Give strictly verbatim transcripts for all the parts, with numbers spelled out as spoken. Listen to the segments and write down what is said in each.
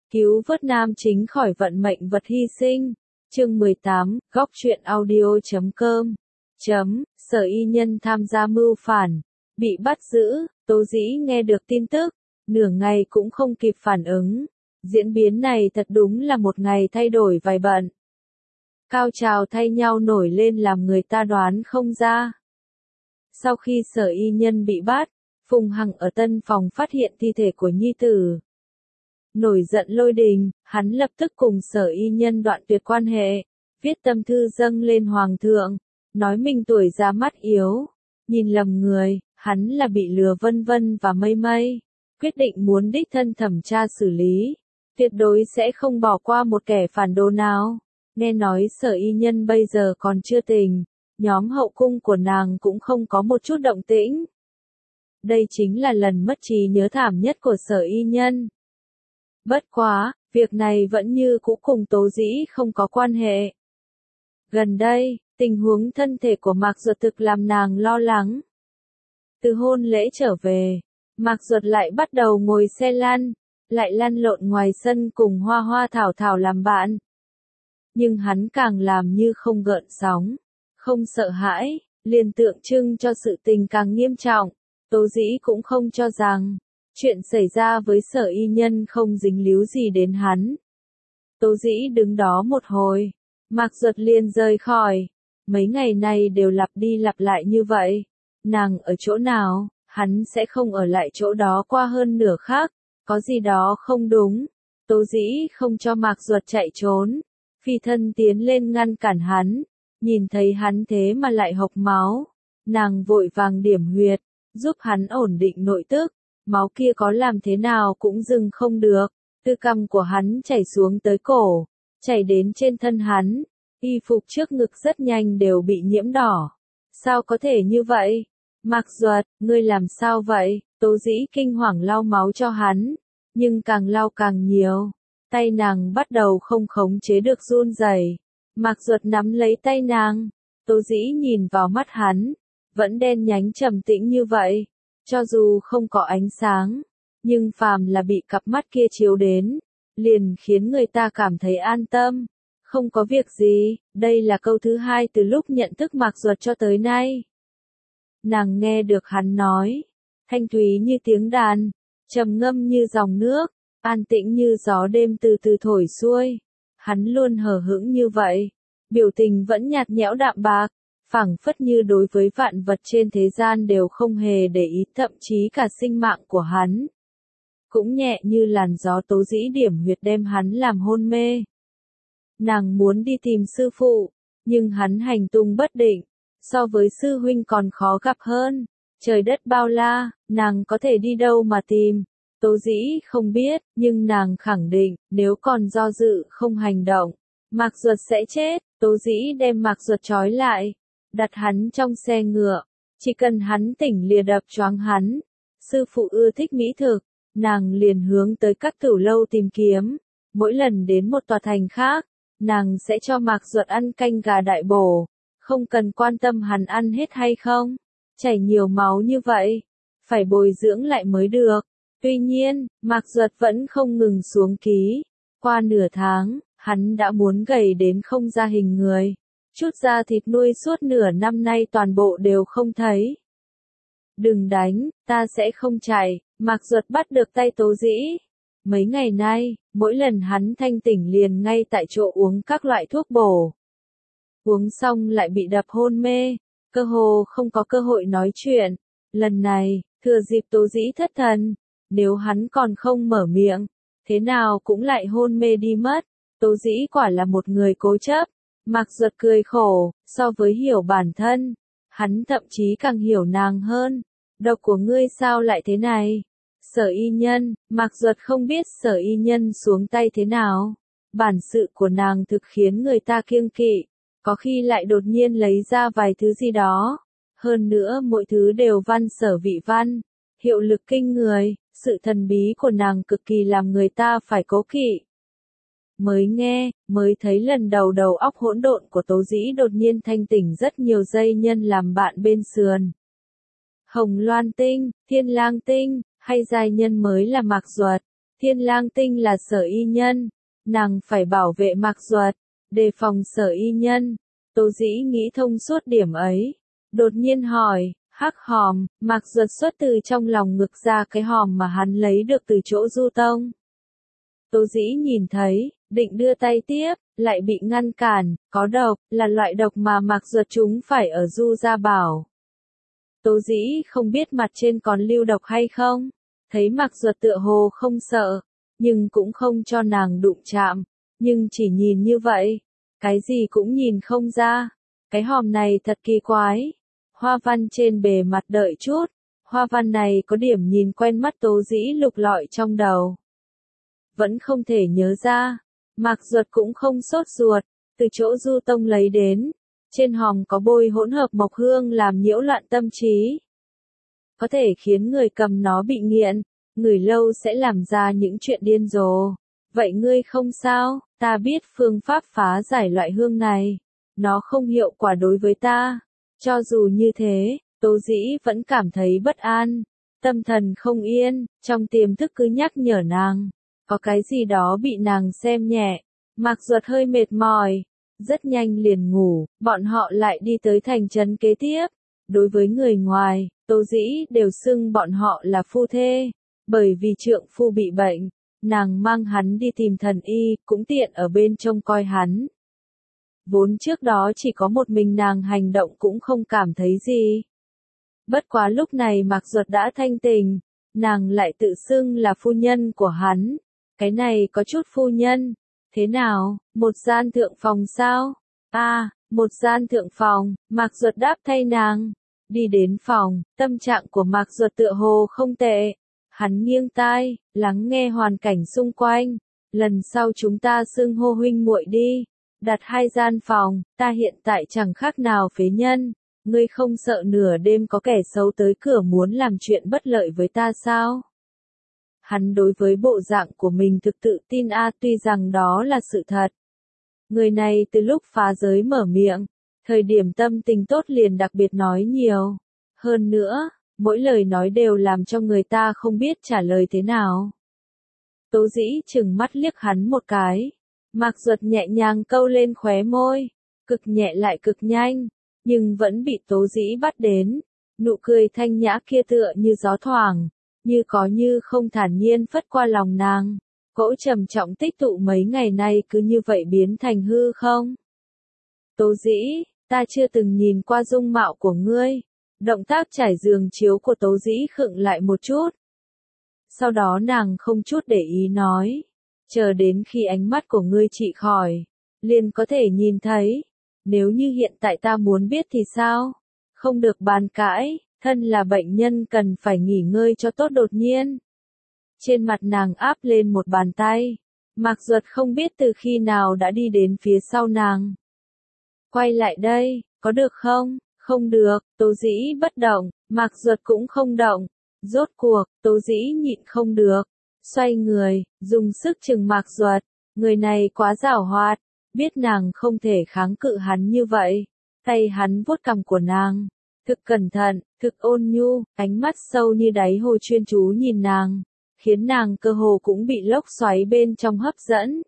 cứu vớt nam chính khỏi vận mệnh vật hy sinh. Chương mười tám, góc truyện audio chấm com. Chấm, Sở Y Nhân tham gia mưu phản, bị bắt giữ. Tố Dĩ nghe được tin tức, nửa ngày cũng không kịp phản ứng. Diễn biến này thật đúng là một ngày thay đổi vài bận. Cao trào thay nhau nổi lên làm người ta đoán không ra. Sau khi Sở Y Nhân bị bắt, Phùng Hằng ở tân phòng phát hiện thi thể của nhi tử. Nổi giận lôi đình, hắn lập tức cùng Sở Y Nhân đoạn tuyệt quan hệ, viết tâm thư dâng lên hoàng thượng, nói mình tuổi già mắt yếu, nhìn lầm người, hắn là bị lừa vân vân và mây mây, quyết định muốn đích thân thẩm tra xử lý, tuyệt đối sẽ không bỏ qua một kẻ phản đồ nào. Nghe nói Sở Y Nhân bây giờ còn chưa tỉnh, nhóm hậu cung của nàng cũng không có một chút động tĩnh. Đây chính là lần mất trí nhớ thảm nhất của Sở Y Nhân. Bất quá, việc này vẫn như cũ cùng Tố Dĩ không có quan hệ. Gần đây, tình huống thân thể của Mạc Duật thực làm nàng lo lắng. Từ hôn lễ trở về, Mạc Duật lại bắt đầu ngồi xe lăn, lại lăn lộn ngoài sân cùng Hoa Hoa Thảo Thảo làm bạn. Nhưng hắn càng làm như không gợn sóng, không sợ hãi, liền tượng trưng cho sự tình càng nghiêm trọng. Tố Dĩ cũng không cho rằng chuyện xảy ra với Sở Y Nhân không dính líu gì đến hắn. Tố Dĩ đứng đó một hồi, Mạc Duật liền rời khỏi. Mấy ngày này đều lặp đi lặp lại như vậy. Nàng ở chỗ nào, hắn sẽ không ở lại chỗ đó qua hơn nửa khắc. Có gì đó không đúng. Tố Dĩ không cho Mạc Duật chạy trốn. Phi thân tiến lên ngăn cản hắn. Nhìn thấy hắn thế mà lại hộc máu. Nàng vội vàng điểm huyệt, giúp hắn ổn định nội tức. Máu kia có làm thế nào cũng dừng không được. Từ cằm của hắn chảy xuống tới cổ, chảy đến trên thân hắn. Y phục trước ngực rất nhanh đều bị nhiễm đỏ. Sao có thể như vậy? Mạc Duật, ngươi làm sao vậy? Tố Dĩ kinh hoàng lau máu cho hắn, nhưng càng lau càng nhiều. Tay nàng bắt đầu không khống chế được run rẩy. Mạc Duật nắm lấy tay nàng. Tố Dĩ nhìn vào mắt hắn, vẫn đen nhánh trầm tĩnh như vậy. Cho dù không có ánh sáng, nhưng phàm là bị cặp mắt kia chiếu đến, liền khiến người ta cảm thấy an tâm. Không có việc gì, đây là câu thứ hai từ lúc nhận thức Mạc Duật cho tới nay. Nàng nghe được hắn nói, thanh thúy như tiếng đàn, trầm ngâm như dòng nước, an tĩnh như gió đêm từ từ thổi xuôi. Hắn luôn hờ hững như vậy, biểu tình vẫn nhạt nhẽo đạm bạc, phảng phất như đối với vạn vật trên thế gian đều không hề để ý, thậm chí cả sinh mạng của hắn. Cũng nhẹ như làn gió. Tố Dĩ điểm huyệt đem hắn làm hôn mê. Nàng muốn đi tìm sư phụ, nhưng hắn hành tung bất định, so với sư huynh còn khó gặp hơn. Trời đất bao la, nàng có thể đi đâu mà tìm? Tố Dĩ không biết, nhưng nàng khẳng định, nếu còn do dự không hành động, Mạc Duật sẽ chết. Tố Dĩ đem Mạc Duật trói lại, đặt hắn trong xe ngựa, chỉ cần hắn tỉnh lìa đập choáng hắn. Sư phụ ưa thích mỹ thực, nàng liền hướng tới các tửu lâu tìm kiếm. Mỗi lần đến một tòa thành khác, nàng sẽ cho Mạc Duật ăn canh gà đại bổ, không cần quan tâm hắn ăn hết hay không. Chảy nhiều máu như vậy, phải bồi dưỡng lại mới được. Tuy nhiên, Mạc Duật vẫn không ngừng xuống ký. Qua nửa tháng, hắn đã muốn gầy đến không ra hình người. Chút da thịt nuôi suốt nửa năm nay toàn bộ đều không thấy. Đừng đánh, ta sẽ không chạy. Mạc Duật bắt được tay Tố Dĩ. Mấy ngày nay, mỗi lần hắn thanh tỉnh liền ngay tại chỗ uống các loại thuốc bổ. Uống xong lại bị đập hôn mê, cơ hồ không có cơ hội nói chuyện. Lần này, thừa dịp Tố Dĩ thất thần, nếu hắn còn không mở miệng, thế nào cũng lại hôn mê đi mất. Tố Dĩ quả là một người cố chấp. Mạc Duật cười khổ, so với hiểu bản thân, hắn thậm chí càng hiểu nàng hơn. Độc của ngươi sao lại thế này? Sở Y Nhân, Mạc Duật không biết Sở Y Nhân xuống tay thế nào. Bản sự của nàng thực khiến người ta kiêng kỵ, có khi lại đột nhiên lấy ra vài thứ gì đó. Hơn nữa mỗi thứ đều văn sở vị văn, hiệu lực kinh người, sự thần bí của nàng cực kỳ làm người ta phải cố kỵ. Mới nghe, mới thấy lần đầu đầu óc hỗn độn của Tố Dĩ đột nhiên thanh tỉnh rất nhiều giai nhân làm bạn bên sườn. Hồng Loan Tinh, Thiên Lang Tinh, hay giai nhân mới là Mạc Duật. Thiên Lang Tinh là Sở Y Nhân, nàng phải bảo vệ Mạc Duật, đề phòng Sở Y Nhân. Tố Dĩ nghĩ thông suốt điểm ấy, đột nhiên hỏi, hắc hòm, Mạc Duật xuất từ trong lòng ngực ra cái hòm mà hắn lấy được từ chỗ Du Tông. Tố Dĩ nhìn thấy, định đưa tay tiếp, lại bị ngăn cản, có độc, là loại độc mà Mạc Duật chúng phải ở Du Gia Bảo. Tố Dĩ không biết mặt trên còn lưu độc hay không, thấy Mạc Duật tựa hồ không sợ, nhưng cũng không cho nàng đụng chạm, nhưng chỉ nhìn như vậy, cái gì cũng nhìn không ra. Cái hòm này thật kỳ quái, hoa văn trên bề mặt đợi chút, hoa văn này có điểm nhìn quen mắt. Tố Dĩ lục lọi trong đầu, vẫn không thể nhớ ra. Mạc Duật cũng không sốt ruột, từ chỗ Du Tông lấy đến, trên hòm có bôi hỗn hợp mộc hương làm nhiễu loạn tâm trí, có thể khiến người cầm nó bị nghiện, ngửi lâu sẽ làm ra những chuyện điên rồ. Vậy ngươi không sao? Ta biết phương pháp phá giải loại hương này, nó không hiệu quả đối với ta. Cho dù như thế, Tố Dĩ vẫn cảm thấy bất an, tâm thần không yên, trong tiềm thức cứ nhắc nhở nàng, có cái gì đó bị nàng xem nhẹ. Mạc Duật hơi mệt mỏi, rất nhanh liền ngủ. Bọn họ lại đi tới thành trấn kế tiếp. Đối với người ngoài, Tố Dĩ đều xưng bọn họ là phu thê, bởi vì trượng phu bị bệnh, nàng mang hắn đi tìm thần y, cũng tiện ở bên trông coi hắn. Vốn trước đó chỉ có một mình nàng hành động cũng không cảm thấy gì. Bất quá lúc này Mạc Duật đã thanh tình, nàng lại tự xưng là phu nhân của hắn. Cái này có chút phu nhân. Thế nào, một gian thượng phòng sao? À, một gian thượng phòng, Mạc Duật đáp thay nàng. Đi đến phòng, tâm trạng của Mạc Duật tựa hồ không tệ. Hắn nghiêng tai, lắng nghe hoàn cảnh xung quanh. Lần sau chúng ta xưng hô huynh muội đi. Đặt hai gian phòng, ta hiện tại chẳng khác nào phế nhân. Ngươi không sợ nửa đêm có kẻ xấu tới cửa muốn làm chuyện bất lợi với ta sao? Hắn đối với bộ dạng của mình thực tự tin a à, tuy rằng đó là sự thật. Người này từ lúc phá giới mở miệng, thời điểm tâm tình tốt liền đặc biệt nói nhiều. Hơn nữa, mỗi lời nói đều làm cho người ta không biết trả lời thế nào. Tố Dĩ chừng mắt liếc hắn một cái. Mạc Duật nhẹ nhàng câu lên khóe môi, cực nhẹ lại cực nhanh, nhưng vẫn bị Tố Dĩ bắt đến. Nụ cười thanh nhã kia tựa như gió thoảng, như có như không thản nhiên phất qua lòng nàng. Cỗ trầm trọng tích tụ mấy ngày nay cứ như vậy biến thành hư không. Tố Dĩ, ta chưa từng nhìn qua dung mạo của ngươi. Động tác trải giường chiếu của Tố Dĩ khựng lại một chút. Sau đó nàng không chút để ý nói, chờ đến khi ánh mắt của ngươi trị khỏi, liền có thể nhìn thấy. Nếu như hiện tại ta muốn biết thì sao? Không được bàn cãi, thân là bệnh nhân cần phải nghỉ ngơi cho tốt. Đột nhiên, trên mặt nàng áp lên một bàn tay. Mạc Duật không biết từ khi nào đã đi đến phía sau nàng. Quay lại đây, có được không? Không được. Tố Dĩ bất động, Mạc Duật cũng không động. Rốt cuộc, Tố Dĩ nhịn không được, xoay người, dùng sức chừng Mạc Duật. Người này quá giảo hoạt, biết nàng không thể kháng cự hắn như vậy. Tay hắn vuốt cằm của nàng, thực cẩn thận, thực ôn nhu, ánh mắt sâu như đáy hồ chuyên chú nhìn nàng, khiến nàng cơ hồ cũng bị lốc xoáy bên trong hấp dẫn.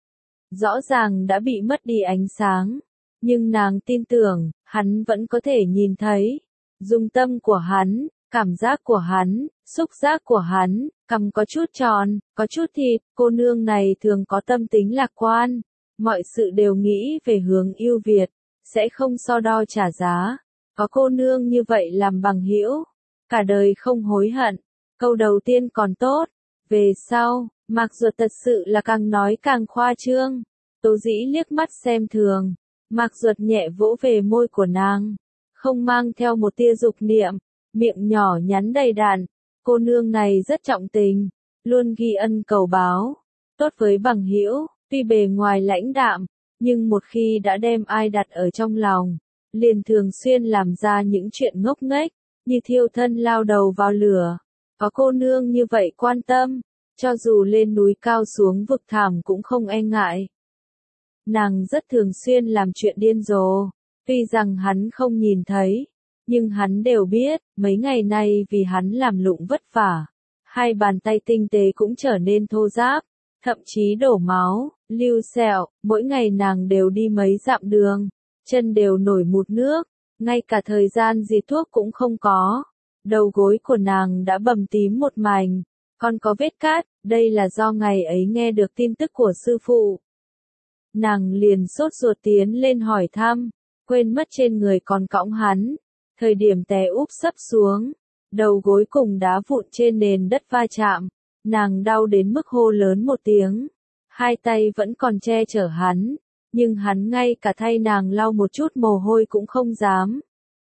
Rõ ràng đã bị mất đi ánh sáng, nhưng nàng tin tưởng, hắn vẫn có thể nhìn thấy. Dung tâm của hắn, cảm giác của hắn, xúc giác của hắn, cằm có chút tròn, có chút thịt. Cô nương này thường có tâm tính lạc quan, mọi sự đều nghĩ về hướng ưu việt, sẽ không so đo trả giá. Có cô nương như vậy làm bằng hữu, cả đời không hối hận. Câu đầu tiên còn tốt, về sau, Mạc Duật thật sự là càng nói càng khoa trương. Tố Dĩ liếc mắt xem thường, Mạc Duật nhẹ vỗ về môi của nàng, không mang theo một tia dục niệm, miệng nhỏ nhắn đầy đặn. Cô nương này rất trọng tình, luôn ghi ân cầu báo, tốt với bằng hữu, tuy bề ngoài lãnh đạm, nhưng một khi đã đem ai đặt ở trong lòng, liền thường xuyên làm ra những chuyện ngốc nghếch, như thiêu thân lao đầu vào lửa. Có cô nương như vậy quan tâm, cho dù lên núi cao xuống vực thẳm cũng không e ngại. Nàng rất thường xuyên làm chuyện điên rồ, tuy rằng hắn không nhìn thấy, nhưng hắn đều biết. Mấy ngày nay vì hắn làm lụng vất vả, Hai bàn tay tinh tế cũng trở nên thô ráp, thậm chí đổ máu, lưu sẹo, mỗi ngày nàng đều đi mấy dặm đường, chân đều nổi mụn nước, ngay cả thời gian gì thuốc cũng không có. Đầu gối của nàng đã bầm tím một mảnh, còn có vết cát, đây là do ngày ấy nghe được tin tức của sư phụ. Nàng liền sốt ruột tiến lên hỏi thăm, quên mất trên người còn cõng hắn, thời điểm té úp sấp xuống, đầu gối cùng đá vụn trên nền đất va chạm, nàng đau đến mức hô lớn một tiếng, hai tay vẫn còn che chở hắn, nhưng hắn ngay cả thay nàng lau một chút mồ hôi cũng không dám.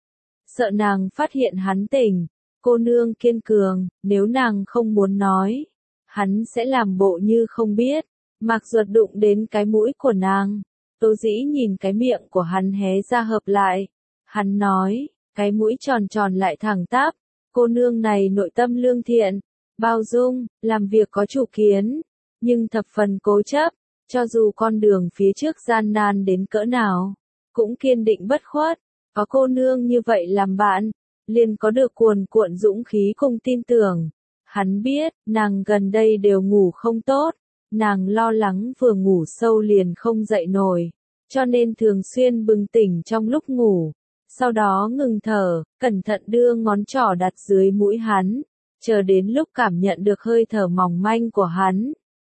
Sợ nàng phát hiện hắn tỉnh, cô nương kiên cường, nếu nàng không muốn nói, hắn sẽ làm bộ như không biết. Mạc Duật đụng đến cái mũi của nàng, Tố Dĩ nhìn cái miệng của hắn hé ra hợp lại, hắn nói, cái mũi tròn tròn lại thẳng tắp, cô nương này nội tâm lương thiện, bao dung, làm việc có chủ kiến, nhưng thập phần cố chấp, cho dù con đường phía trước gian nan đến cỡ nào, cũng kiên định bất khuất. Có cô nương như vậy làm bạn, liền có được cuồn cuộn dũng khí cùng tin tưởng. Hắn biết, nàng gần đây đều ngủ không tốt, nàng lo lắng vừa ngủ sâu liền không dậy nổi, cho nên thường xuyên bừng tỉnh trong lúc ngủ, sau đó ngừng thở, cẩn thận đưa ngón trỏ đặt dưới mũi hắn, chờ đến lúc cảm nhận được hơi thở mỏng manh của hắn,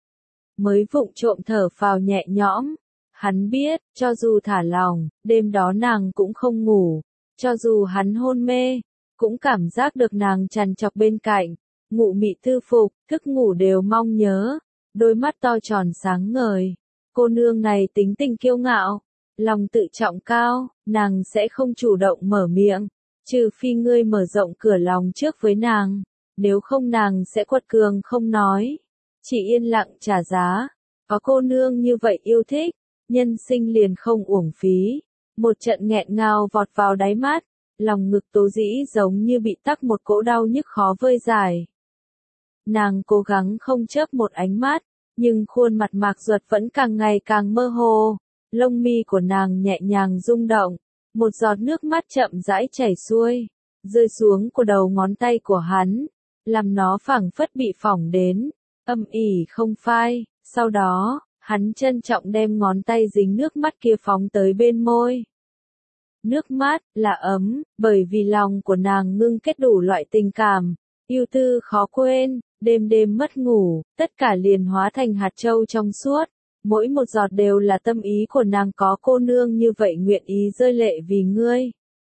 mới vụng trộm thở phào nhẹ nhõm. Hắn biết, cho dù thả lòng, đêm đó nàng cũng không ngủ, cho dù hắn hôn mê, cũng cảm giác được nàng trằn trọc bên cạnh, ngụ mị tư phục, thức ngủ đều mong nhớ, đôi mắt to tròn sáng ngời. Cô nương này tính tình kiêu ngạo, lòng tự trọng cao, nàng sẽ không chủ động mở miệng, trừ phi ngươi mở rộng cửa lòng trước với nàng, nếu không nàng sẽ quật cường không nói, chỉ yên lặng trả giá. Có cô nương như vậy yêu thích, nhân sinh liền không uổng phí. Một trận nghẹn ngào vọt vào đáy mắt, lòng ngực Tố Dĩ giống như bị tắc một cỗ đau nhức khó vơi giải. Nàng cố gắng không chớp một ánh mắt, nhưng khuôn mặt Mạc Duật vẫn càng ngày càng mơ hồ, lông mi của nàng nhẹ nhàng rung động, một giọt nước mắt chậm rãi chảy xuôi, rơi xuống của đầu ngón tay của hắn, làm nó phảng phất bị phỏng đến, âm ỉ không phai. Sau đó, hắn trân trọng đem ngón tay dính nước mắt kia phóng tới bên môi. Nước mắt là ấm, bởi vì lòng của nàng ngưng kết đủ loại tình cảm, yêu tư khó quên, đêm đêm mất ngủ, tất cả liền hóa thành hạt châu trong suốt, mỗi một giọt đều là tâm ý của nàng. Có cô nương như vậy nguyện ý rơi lệ vì ngươi,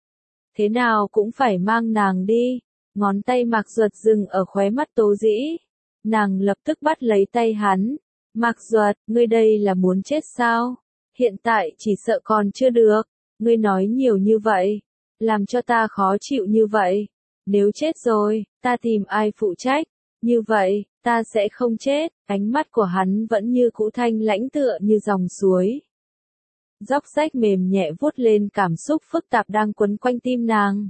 thế nào cũng phải mang nàng đi. Ngón tay Mạc Duật dừng ở khóe mắt Tố Dĩ, nàng lập tức bắt lấy tay hắn. Mạc Duật, ngươi đây là muốn chết sao? Hiện tại chỉ sợ còn chưa được, ngươi nói nhiều như vậy, làm cho ta khó chịu như vậy. Nếu chết rồi, ta tìm ai phụ trách? Như vậy, ta sẽ không chết. Ánh mắt của hắn vẫn như cũ thanh lãnh tựa như dòng suối. Dốc rách mềm nhẹ vuốt lên cảm xúc phức tạp đang quấn quanh tim nàng.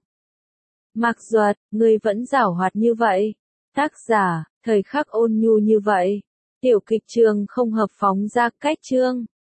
Mạc Duật, ngươi vẫn giảo hoạt như vậy. Tác giả, thời khắc ôn nhu như vậy. Tiểu kịch trường không hợp phóng ra cách chương.